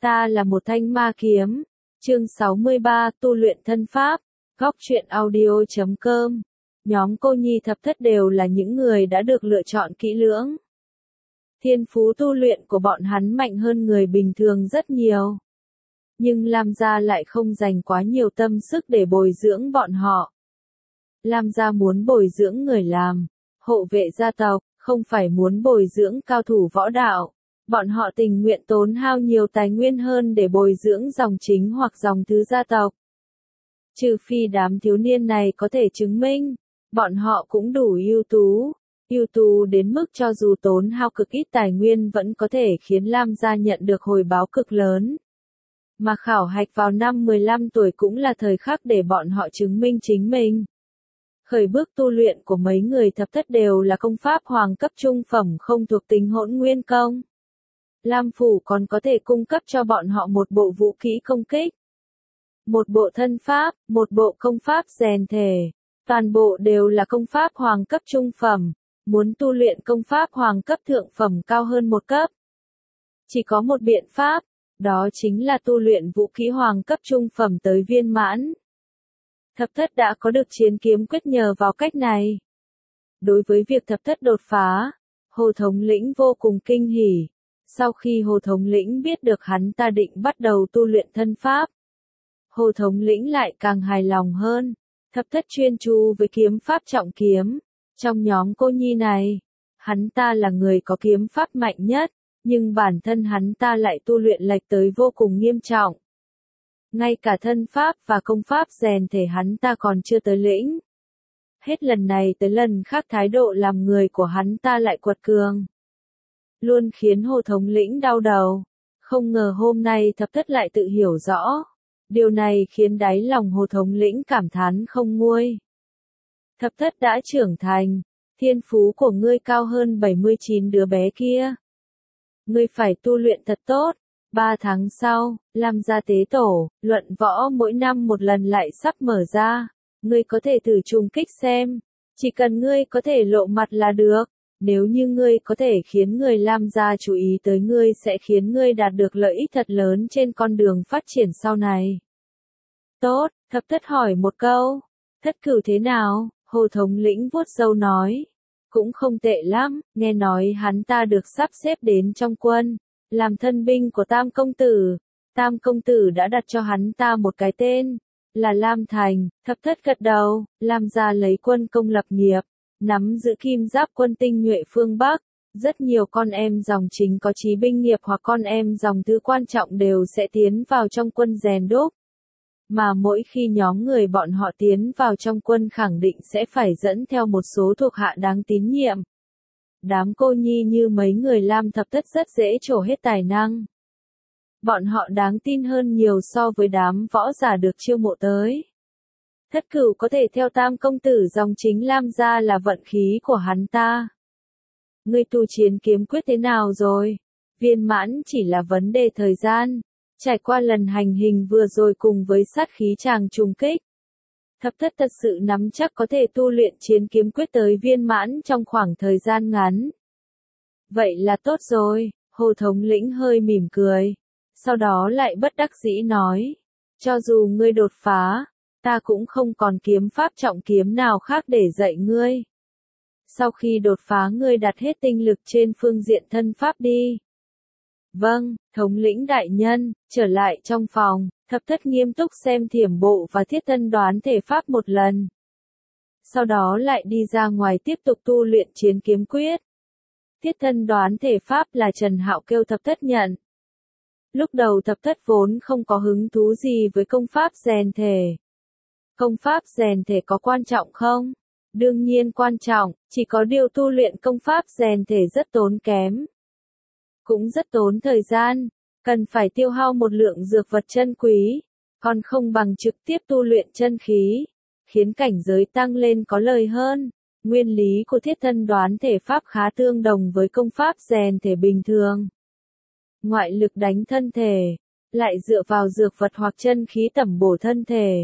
Ta là một thanh ma kiếm. Chương 63, tu luyện thân pháp. Góc truyện audio.com. Nhóm cô nhi thập thất đều là những người đã được lựa chọn kỹ lưỡng. Thiên phú tu luyện của bọn hắn mạnh hơn người bình thường rất nhiều. Nhưng Lam gia lại không dành quá nhiều tâm sức để bồi dưỡng bọn họ. Lam gia muốn bồi dưỡng người làm, hộ vệ gia tộc, không phải muốn bồi dưỡng cao thủ võ đạo. Bọn họ tình nguyện tốn hao nhiều tài nguyên hơn để bồi dưỡng dòng chính hoặc dòng thứ gia tộc. Trừ phi đám thiếu niên này có thể chứng minh, bọn họ cũng đủ ưu tú đến mức cho dù tốn hao cực ít tài nguyên vẫn có thể khiến Lam gia nhận được hồi báo cực lớn. Mà khảo hạch vào năm 15 tuổi cũng là thời khắc để bọn họ chứng minh chính mình. Khởi bước tu luyện của mấy người thập thất đều là công pháp hoàng cấp trung phẩm không thuộc tính hỗn nguyên công. Lam phủ còn có thể cung cấp cho bọn họ một bộ vũ khí công kích, một bộ thân pháp, một bộ công pháp rèn thể. Toàn bộ đều là công pháp hoàng cấp trung phẩm. Muốn tu luyện công pháp hoàng cấp thượng phẩm cao hơn một cấp, chỉ có một biện pháp, đó chính là tu luyện vũ khí hoàng cấp trung phẩm tới viên mãn. Thập thất đã có được chiến kiếm quyết nhờ vào cách này. Đối với việc thập thất đột phá, Hồ Thống lĩnh vô cùng kinh hỉ. Sau khi Hồ Thống lĩnh biết được hắn ta định bắt đầu tu luyện thân pháp, Hồ Thống lĩnh lại càng hài lòng hơn. Thập thất chuyên chú với kiếm pháp trọng kiếm. Trong nhóm cô nhi này, hắn ta là người có kiếm pháp mạnh nhất, nhưng bản thân hắn ta lại tu luyện lệch tới vô cùng nghiêm trọng. Ngay cả thân pháp và công pháp rèn thể hắn ta còn chưa tới lĩnh. Hết lần này tới lần khác thái độ làm người của hắn ta lại quật cường, luôn khiến Hồ Thống lĩnh đau đầu. Không ngờ hôm nay thập thất lại tự hiểu rõ. Điều này khiến đáy lòng Hồ Thống lĩnh cảm thán không nguôi. Thập thất đã trưởng thành, thiên phú của ngươi cao hơn 79 đứa bé kia. Ngươi phải tu luyện thật tốt. 3 tháng sau, Lam gia tế tổ, luận võ mỗi năm một lần lại sắp mở ra. Ngươi có thể thử trùng kích xem. Chỉ cần ngươi có thể lộ mặt là được. Nếu như ngươi có thể khiến người Lam gia chú ý tới ngươi sẽ khiến ngươi đạt được lợi ích thật lớn trên con đường phát triển sau này. Tốt, thập thất hỏi một câu. Thất cửu thế nào? Hồ Thống lĩnh vuốt râu nói. Cũng không tệ lắm, nghe nói hắn ta được sắp xếp đến trong quân, làm thân binh của Tam công tử. Tam công tử đã đặt cho hắn ta một cái tên, là Lam Thành. Thập thất gật đầu. Lam gia lấy quân công lập nghiệp, nắm giữ kim giáp quân tinh nhuệ phương Bắc. Rất nhiều con em dòng chính có chí binh nghiệp hoặc con em dòng thứ quan trọng đều sẽ tiến vào trong quân rèn đúc. Mà mỗi khi nhóm người bọn họ tiến vào trong quân khẳng định sẽ phải dẫn theo một số thuộc hạ đáng tín nhiệm. Đám cô nhi như mấy người Lam thập thất rất dễ trổ hết tài năng. Bọn họ đáng tin hơn nhiều so với đám võ giả được chiêu mộ tới. Thất cửu có thể theo Tam công tử dòng chính Lam gia là vận khí của hắn ta. Ngươi tu chiến kiếm quyết thế nào rồi? Viên mãn chỉ là vấn đề thời gian. Trải qua lần hành hình vừa rồi cùng với sát khí chàng trùng kích, thập thất thật sự nắm chắc có thể tu luyện chiến kiếm quyết tới viên mãn trong khoảng thời gian ngắn. Vậy là tốt rồi, Hồ Thống lĩnh hơi mỉm cười. Sau đó lại bất đắc dĩ nói. Cho dù ngươi đột phá, ta cũng không còn kiếm pháp trọng kiếm nào khác để dạy ngươi. Sau khi đột phá ngươi đặt hết tinh lực trên phương diện thân pháp đi. Vâng, thống lĩnh đại nhân. Trở lại trong phòng, thập thất nghiêm túc xem thiểm bộ và thiết thân đoán thể pháp một lần. Sau đó lại đi ra ngoài tiếp tục tu luyện chiến kiếm quyết. Thiết thân đoán thể pháp là Trần Hạo kêu thập thất nhận. Lúc đầu thập thất vốn không có hứng thú gì với công pháp rèn thể. Công pháp rèn thể có quan trọng không? Đương nhiên quan trọng, chỉ có điều tu luyện công pháp rèn thể rất tốn kém. Cũng rất tốn thời gian, cần phải tiêu hao một lượng dược vật chân quý, còn không bằng trực tiếp tu luyện chân khí, khiến cảnh giới tăng lên có lời hơn. Nguyên lý của thiết thân đoán thể pháp khá tương đồng với công pháp rèn thể bình thường. Ngoại lực đánh thân thể, lại dựa vào dược vật hoặc chân khí tẩm bổ thân thể,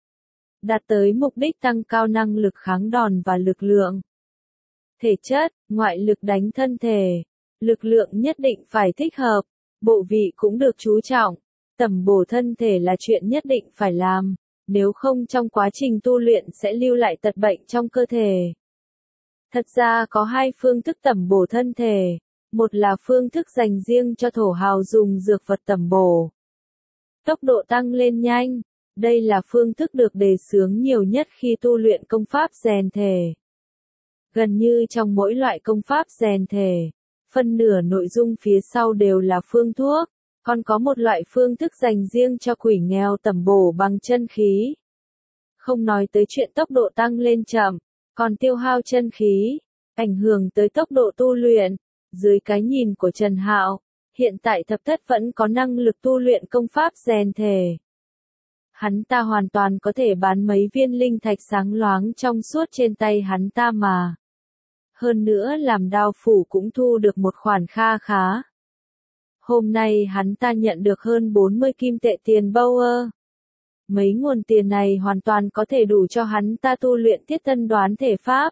đạt tới mục đích tăng cao năng lực kháng đòn và lực lượng. Thể chất, ngoại lực đánh thân thể, lực lượng nhất định phải thích hợp, bộ vị cũng được chú trọng. Tẩm bổ thân thể là chuyện nhất định phải làm, nếu không trong quá trình tu luyện sẽ lưu lại tật bệnh trong cơ thể. Thật ra có hai phương thức tẩm bổ thân thể, một là phương thức dành riêng cho thổ hào dùng dược vật tẩm bổ. Tốc độ tăng lên nhanh, đây là phương thức được đề xướng nhiều nhất khi tu luyện công pháp rèn thể. Gần như trong mỗi loại công pháp rèn thể, phân nửa nội dung phía sau đều là phương thuốc, còn có một loại phương thức dành riêng cho quỷ nghèo tẩm bổ bằng chân khí. Không nói tới chuyện tốc độ tăng lên chậm, còn tiêu hao chân khí, ảnh hưởng tới tốc độ tu luyện. Dưới cái nhìn của Trần Hạo, hiện tại Thập Thất vẫn có năng lực tu luyện công pháp rèn thể. Hắn ta hoàn toàn có thể bán mấy viên linh thạch sáng loáng trong suốt trên tay hắn ta mà. Hơn nữa làm đao phủ cũng thu được một khoản kha khá. Hôm nay hắn ta nhận được hơn 40 kim tệ tiền Bauer. Mấy nguồn tiền này hoàn toàn có thể đủ cho hắn ta tu luyện thiết thân đoán thể pháp.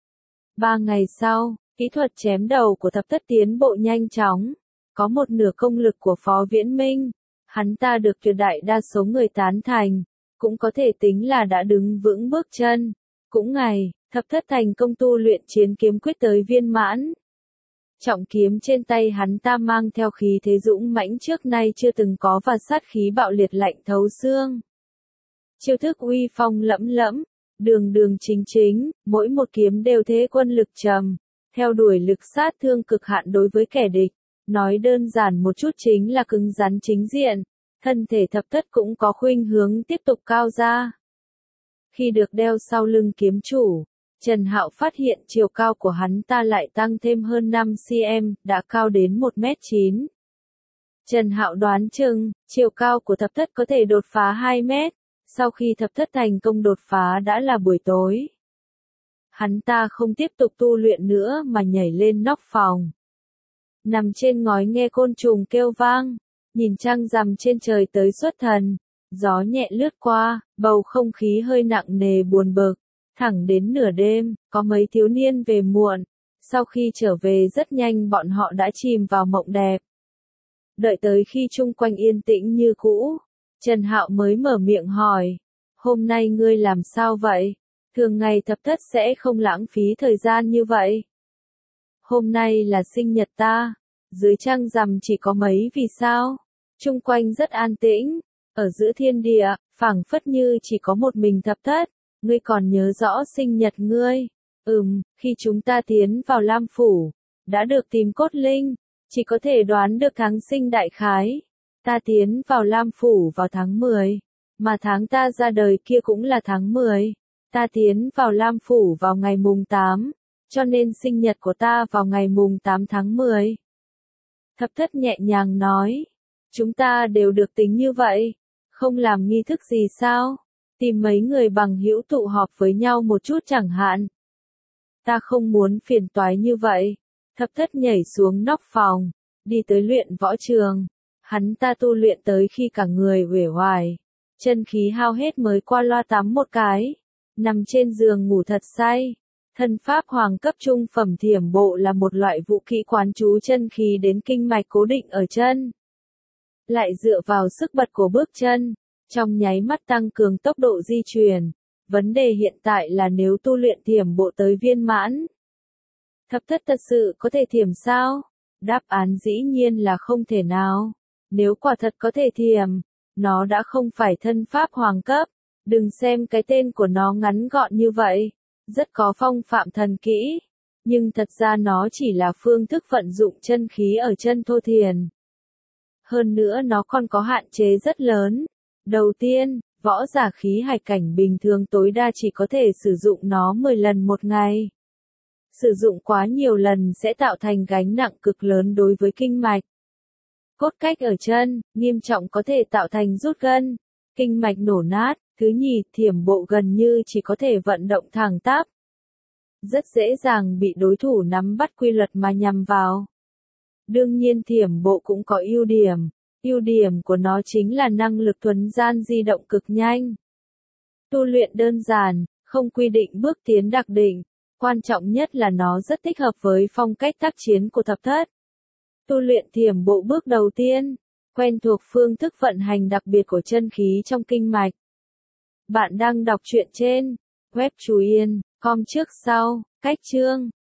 3 ngày sau, kỹ thuật chém đầu của Thập Thất tiến bộ nhanh chóng. Có một nửa công lực của Phó Viễn Minh. Hắn ta được tuyệt đại đa số người tán thành. Cũng có thể tính là đã đứng vững bước chân. Cũng ngày, Thập Thất thành công tu luyện chiến kiếm quyết tới viên mãn. Trọng kiếm trên tay hắn ta mang theo khí thế dũng mãnh trước nay chưa từng có và sát khí bạo liệt lạnh thấu xương. Chiêu thức uy phong lẫm lẫm, đường đường chính chính, mỗi một kiếm đều thế quân lực trầm, theo đuổi lực sát thương cực hạn đối với kẻ địch. Nói đơn giản một chút chính là cứng rắn chính diện, thân thể Thập Thất cũng có khuynh hướng tiếp tục cao ra. Khi được đeo sau lưng kiếm chủ, Trần Hạo phát hiện chiều cao của hắn ta lại tăng thêm hơn 5 cm, đã cao đến 1m9. Trần Hạo đoán chừng, chiều cao của Thập Thất có thể đột phá 2 mét, sau khi Thập Thất thành công đột phá đã là buổi tối. Hắn ta không tiếp tục tu luyện nữa mà nhảy lên nóc phòng. Nằm trên ngói nghe côn trùng kêu vang, nhìn trăng rằm trên trời tới xuất thần, gió nhẹ lướt qua, bầu không khí hơi nặng nề buồn bực. Thẳng đến nửa đêm, có mấy thiếu niên về muộn, sau khi trở về rất nhanh bọn họ đã chìm vào mộng đẹp. Đợi tới khi chung quanh yên tĩnh như cũ, Trần Hạo mới mở miệng hỏi, hôm nay ngươi làm sao vậy? Thường ngày Thập Thất sẽ không lãng phí thời gian như vậy. Hôm nay là sinh nhật ta, dưới trăng rằm chỉ có mấy vì sao? Chung quanh rất an tĩnh, ở giữa thiên địa, phảng phất như chỉ có một mình Thập Thất. Ngươi còn nhớ rõ sinh nhật ngươi? Khi chúng ta tiến vào Lam Phủ, đã được tìm cốt linh, chỉ có thể đoán được tháng sinh đại khái. Ta tiến vào Lam Phủ vào tháng 10, mà tháng ta ra đời kia cũng là tháng 10. Ta tiến vào Lam Phủ vào ngày mùng 8, cho nên sinh nhật của ta vào ngày mùng 8 tháng 10. Thập Thất nhẹ nhàng nói, chúng ta đều được tính như vậy, không làm nghi thức gì sao? Tìm mấy người bằng hữu tụ họp với nhau một chút chẳng hạn. Ta không muốn phiền toái như vậy. Thập Thất nhảy xuống nóc phòng, đi tới luyện võ trường. Hắn ta tu luyện tới khi cả người uể oải, chân khí hao hết mới qua loa tắm một cái, nằm trên giường ngủ thật say. Thân pháp hoàng cấp trung phẩm thiểm bộ là một loại vũ kỹ quán chú chân khí đến kinh mạch cố định ở chân. Lại dựa vào sức bật của bước chân, trong nháy mắt tăng cường tốc độ di chuyển. Vấn đề hiện tại là nếu tu luyện thiểm bộ tới viên mãn, Thập Thất thật sự có thể thiểm sao? Đáp án dĩ nhiên là không thể nào. Nếu quả thật có thể thiểm, nó đã không phải thân pháp hoàng cấp. Đừng xem cái tên của nó ngắn gọn như vậy, rất có phong phạm thần kỹ. Nhưng thật ra nó chỉ là phương thức vận dụng chân khí ở chân thô thiền. Hơn nữa nó còn có hạn chế rất lớn. Đầu tiên, võ giả khí hải cảnh bình thường tối đa chỉ có thể sử dụng nó 10 lần một ngày. Sử dụng quá nhiều lần sẽ tạo thành gánh nặng cực lớn đối với kinh mạch. Cốt cách ở chân, nghiêm trọng có thể tạo thành rút gân, kinh mạch nổ nát. Thứ nhì, thiểm bộ gần như chỉ có thể vận động thẳng tắp. Rất dễ dàng bị đối thủ nắm bắt quy luật mà nhằm vào. Đương nhiên thiểm bộ cũng có ưu điểm. Ưu điểm của nó chính là năng lực thuần gian di động cực nhanh. Tu luyện đơn giản, không quy định bước tiến đặc định. Quan trọng nhất là nó rất thích hợp với phong cách tác chiến của Thập Thất. Tu luyện thiểm bộ bước đầu tiên. Quen thuộc phương thức vận hành đặc biệt của chân khí trong kinh mạch. Bạn đang đọc truyện trên web Chú Yên, com trước sau, cách chương.